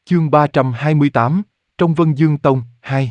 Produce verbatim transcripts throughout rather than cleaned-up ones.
Chương ba trăm hai mươi tám, trong Vân Dương Tông, hai.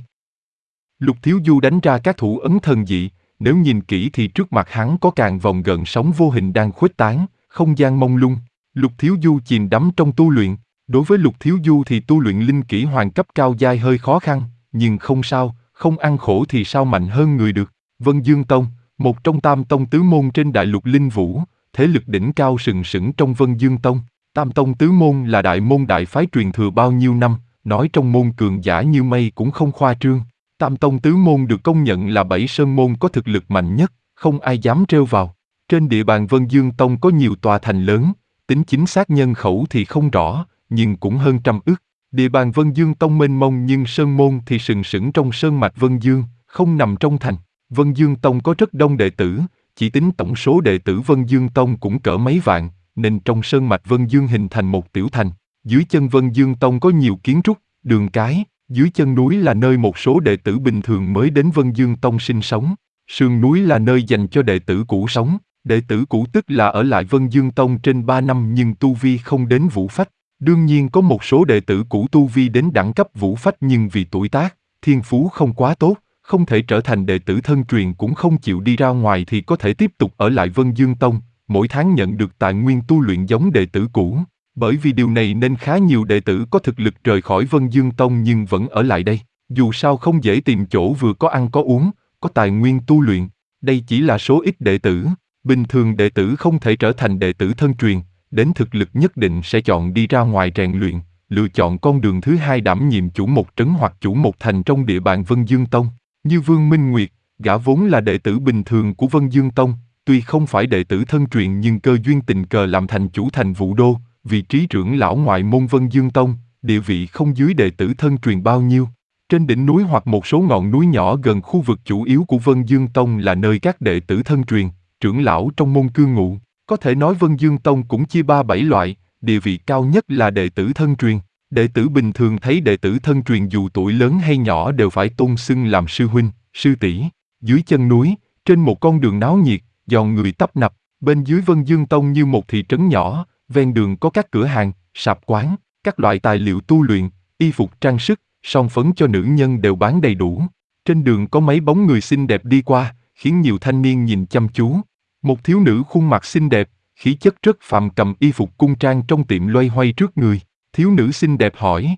Lục Thiếu Du đánh ra các thủ ấn thần dị, nếu nhìn kỹ thì trước mặt hắn có càng vòng gợn sóng vô hình đang khuếch tán, không gian mông lung. Lục Thiếu Du chìm đắm trong tu luyện. Đối với Lục Thiếu Du thì tu luyện linh kỹ hoàng cấp cao giai hơi khó khăn, nhưng không sao, không ăn khổ thì sao mạnh hơn người được. Vân Dương Tông, một trong tam tông tứ môn trên đại lục linh vũ, thế lực đỉnh cao sừng sững trong Vân Dương Tông. Tam tông tứ môn là đại môn đại phái truyền thừa bao nhiêu năm, nói trong môn cường giả như mây cũng không khoa trương. Tam tông tứ môn được công nhận là bảy sơn môn có thực lực mạnh nhất, không ai dám trêu vào. Trên địa bàn Vân Dương Tông có nhiều tòa thành lớn, tính chính xác nhân khẩu thì không rõ, nhưng cũng hơn trăm ức. Địa bàn Vân Dương Tông mênh mông nhưng sơn môn thì sừng sững trong sơn mạch Vân Dương, không nằm trong thành. Vân Dương Tông có rất đông đệ tử, chỉ tính tổng số đệ tử Vân Dương Tông cũng cỡ mấy vạn, nên trong sơn mạch Vân Dương hình thành một tiểu thành. Dưới chân Vân Dương Tông có nhiều kiến trúc, đường cái, dưới chân núi là nơi một số đệ tử bình thường mới đến Vân Dương Tông sinh sống. Sườn núi là nơi dành cho đệ tử cũ sống. Đệ tử cũ tức là ở lại Vân Dương Tông trên ba năm nhưng tu vi không đến vũ phách. Đương nhiên có một số đệ tử cũ tu vi đến đẳng cấp vũ phách nhưng vì tuổi tác, thiên phú không quá tốt, không thể trở thành đệ tử thân truyền cũng không chịu đi ra ngoài thì có thể tiếp tục ở lại Vân Dương Tông, mỗi tháng nhận được tài nguyên tu luyện giống đệ tử cũ. Bởi vì điều này nên khá nhiều đệ tử có thực lực rời khỏi Vân Dương Tông nhưng vẫn ở lại đây. Dù sao không dễ tìm chỗ vừa có ăn có uống, có tài nguyên tu luyện. Đây chỉ là số ít đệ tử. Bình thường đệ tử không thể trở thành đệ tử thân truyền, đến thực lực nhất định sẽ chọn đi ra ngoài rèn luyện, lựa chọn con đường thứ hai đảm nhiệm chủ một trấn hoặc chủ một thành trong địa bàn Vân Dương Tông. Như Vương Minh Nguyệt, gã vốn là đệ tử bình thường của Vân Dương Tông, tuy không phải đệ tử thân truyền nhưng cơ duyên tình cờ làm thành chủ thành Vũ Đô, vị trí trưởng lão ngoại môn Vân Dương Tông, địa vị không dưới đệ tử thân truyền bao nhiêu. Trên đỉnh núi hoặc một số ngọn núi nhỏ gần khu vực chủ yếu của Vân Dương Tông là nơi các đệ tử thân truyền, trưởng lão trong môn cư ngụ. Có thể nói Vân Dương Tông cũng chia ba bảy loại, địa vị cao nhất là đệ tử thân truyền. Đệ tử bình thường thấy đệ tử thân truyền dù tuổi lớn hay nhỏ đều phải tôn xưng làm sư huynh, sư tỷ. Dưới chân núi, trên một con đường náo nhiệt, dòng người tấp nập, bên dưới Vân Dương Tông như một thị trấn nhỏ, ven đường có các cửa hàng, sạp quán, các loại tài liệu tu luyện, y phục trang sức, son phấn cho nữ nhân đều bán đầy đủ. Trên đường có mấy bóng người xinh đẹp đi qua, khiến nhiều thanh niên nhìn chăm chú. Một thiếu nữ khuôn mặt xinh đẹp, khí chất rất phàm cầm y phục cung trang trong tiệm loay hoay trước người. Thiếu nữ xinh đẹp hỏi: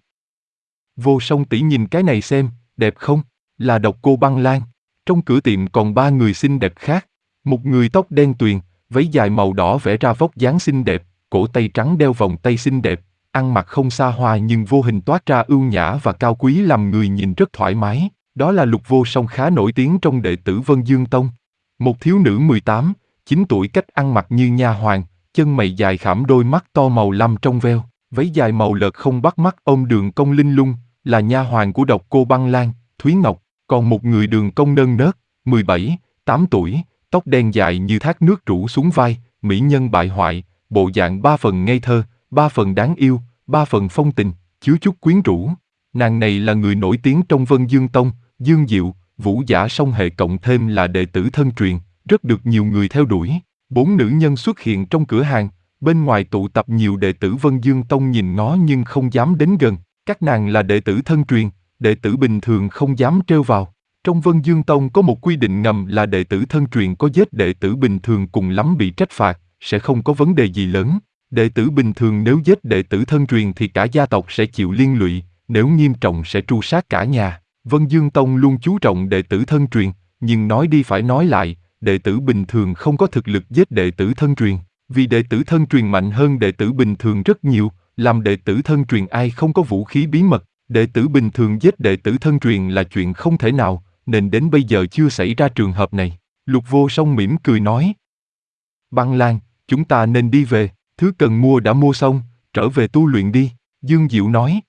Vô Song tỷ nhìn cái này xem, đẹp không? Là Độc Cô Băng Lan. Trong cửa tiệm còn ba người xinh đẹp khác. Một người tóc đen tuyền, váy dài màu đỏ vẽ ra vóc dáng xinh đẹp, cổ tay trắng đeo vòng tay xinh đẹp, ăn mặc không xa hoa nhưng vô hình toát ra ưu nhã và cao quý làm người nhìn rất thoải mái. Đó là Lục Vô Song khá nổi tiếng trong đệ tử Vân Dương Tông. Một thiếu nữ mười tám, chín tuổi cách ăn mặc như nha hoàn, chân mày dài khảm đôi mắt to màu lam trong veo, váy dài màu lợt không bắt mắt ôm đường cong linh lung, là nha hoàn của Độc Cô Băng Lan, Thúy Ngọc. Còn một người đường cong nơn nớt, mười bảy, tám tuổi, tóc đen dài như thác nước rủ xuống vai, mỹ nhân bại hoại, bộ dạng ba phần ngây thơ, ba phần đáng yêu, ba phần phong tình, chứa chút quyến rũ. Nàng này là người nổi tiếng trong Vân Dương Tông, Dương Diệu, Vũ Giả song hệ cộng thêm là đệ tử thân truyền, rất được nhiều người theo đuổi. Bốn nữ nhân xuất hiện trong cửa hàng, bên ngoài tụ tập nhiều đệ tử Vân Dương Tông nhìn ngó nhưng không dám đến gần. Các nàng là đệ tử thân truyền, đệ tử bình thường không dám trêu vào. Trong Vân Dương Tông có một quy định ngầm là đệ tử thân truyền có giết đệ tử bình thường cùng lắm bị trách phạt, sẽ không có vấn đề gì lớn. Đệ tử bình thường nếu giết đệ tử thân truyền thì cả gia tộc sẽ chịu liên lụy, nếu nghiêm trọng sẽ tru sát cả nhà. Vân Dương Tông luôn chú trọng đệ tử thân truyền, nhưng nói đi phải nói lại, đệ tử bình thường không có thực lực giết đệ tử thân truyền, vì đệ tử thân truyền mạnh hơn đệ tử bình thường rất nhiều, làm đệ tử thân truyền ai không có vũ khí bí mật, đệ tử bình thường giết đệ tử thân truyền là chuyện không thể nào, nên đến bây giờ chưa xảy ra trường hợp này. Lục Vô Song mỉm cười nói: Băng Lan, chúng ta nên đi về, thứ cần mua đã mua xong, trở về tu luyện đi. Dương Diệu nói: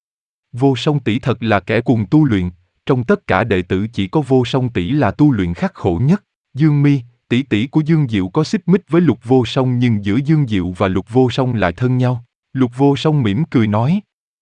Vô Song tỷ thật là kẻ cuồng tu luyện, trong tất cả đệ tử chỉ có Vô Song tỷ là tu luyện khắc khổ nhất. Dương Mi, tỷ tỷ của Dương Diệu có xích mích với Lục Vô Song nhưng giữa Dương Diệu và Lục Vô Song lại thân nhau. Lục Vô Song mỉm cười nói: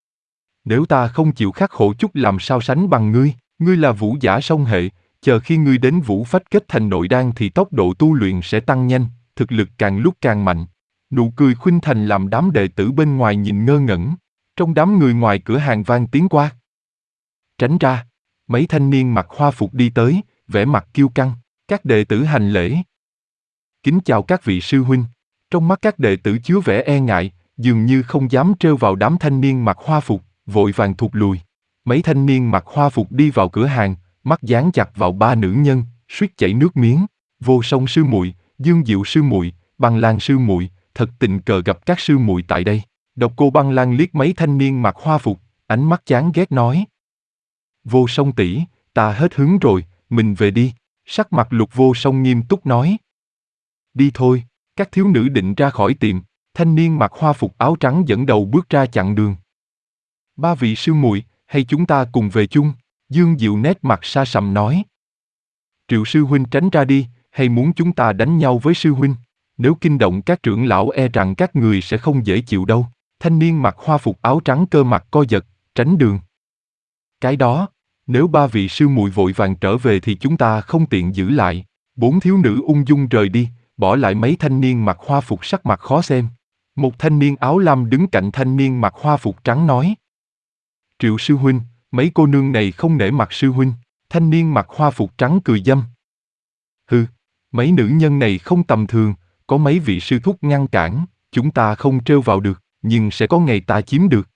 Nếu ta không chịu khắc khổ chút làm sao sánh bằng ngươi, ngươi là Vũ Giả song hệ, chờ khi ngươi đến Vũ Phách kết thành nội đan thì tốc độ tu luyện sẽ tăng nhanh, thực lực càng lúc càng mạnh. Nụ cười khuynh thành làm đám đệ tử bên ngoài nhìn ngơ ngẩn. Trong đám người ngoài cửa hàng vang tiếng qua. Tránh ra. Mấy thanh niên mặc hoa phục đi tới, vẻ mặt kiêu căng. Các đệ tử hành lễ. Kính chào các vị sư huynh. Trong mắt các đệ tử chứa vẻ e ngại, dường như không dám trêu vào đám thanh niên mặc hoa phục, vội vàng thụt lùi. Mấy thanh niên mặc hoa phục đi vào cửa hàng, mắt dán chặt vào ba nữ nhân, suýt chảy nước miếng. Vô Song sư muội, Dương Diệu sư muội, Băng Lan sư muội, thật tình cờ gặp các sư muội tại đây. Độc Cô Băng Lan liếc mấy thanh niên mặc hoa phục, ánh mắt chán ghét nói: Vô Song tỷ, ta hết hứng rồi, mình về đi. Sắc mặt Lục Vô Song nghiêm túc nói: Đi thôi. Các thiếu nữ định ra khỏi tiệm, thanh niên mặc hoa phục áo trắng dẫn đầu bước ra chặn đường. Ba vị sư muội, hay chúng ta cùng về chung? Dương Diệu nét mặt sa sầm nói. Triệu sư huynh tránh ra đi, hay muốn chúng ta đánh nhau với sư huynh? Nếu kinh động các trưởng lão e rằng các người sẽ không dễ chịu đâu. Thanh niên mặc hoa phục áo trắng cơ mặt co giật, tránh đường. Cái đó, nếu ba vị sư muội vội vàng trở về thì chúng ta không tiện giữ lại. Bốn thiếu nữ ung dung rời đi, bỏ lại mấy thanh niên mặc hoa phục sắc mặt khó xem. Một thanh niên áo lam đứng cạnh thanh niên mặc hoa phục trắng nói: Triệu sư huynh, mấy cô nương này không nể mặt sư huynh. Thanh niên mặc hoa phục trắng cười dâm. Hừ, mấy nữ nhân này không tầm thường, có mấy vị sư thúc ngăn cản, chúng ta không trêu vào được, nhưng sẽ có ngày ta chiếm được.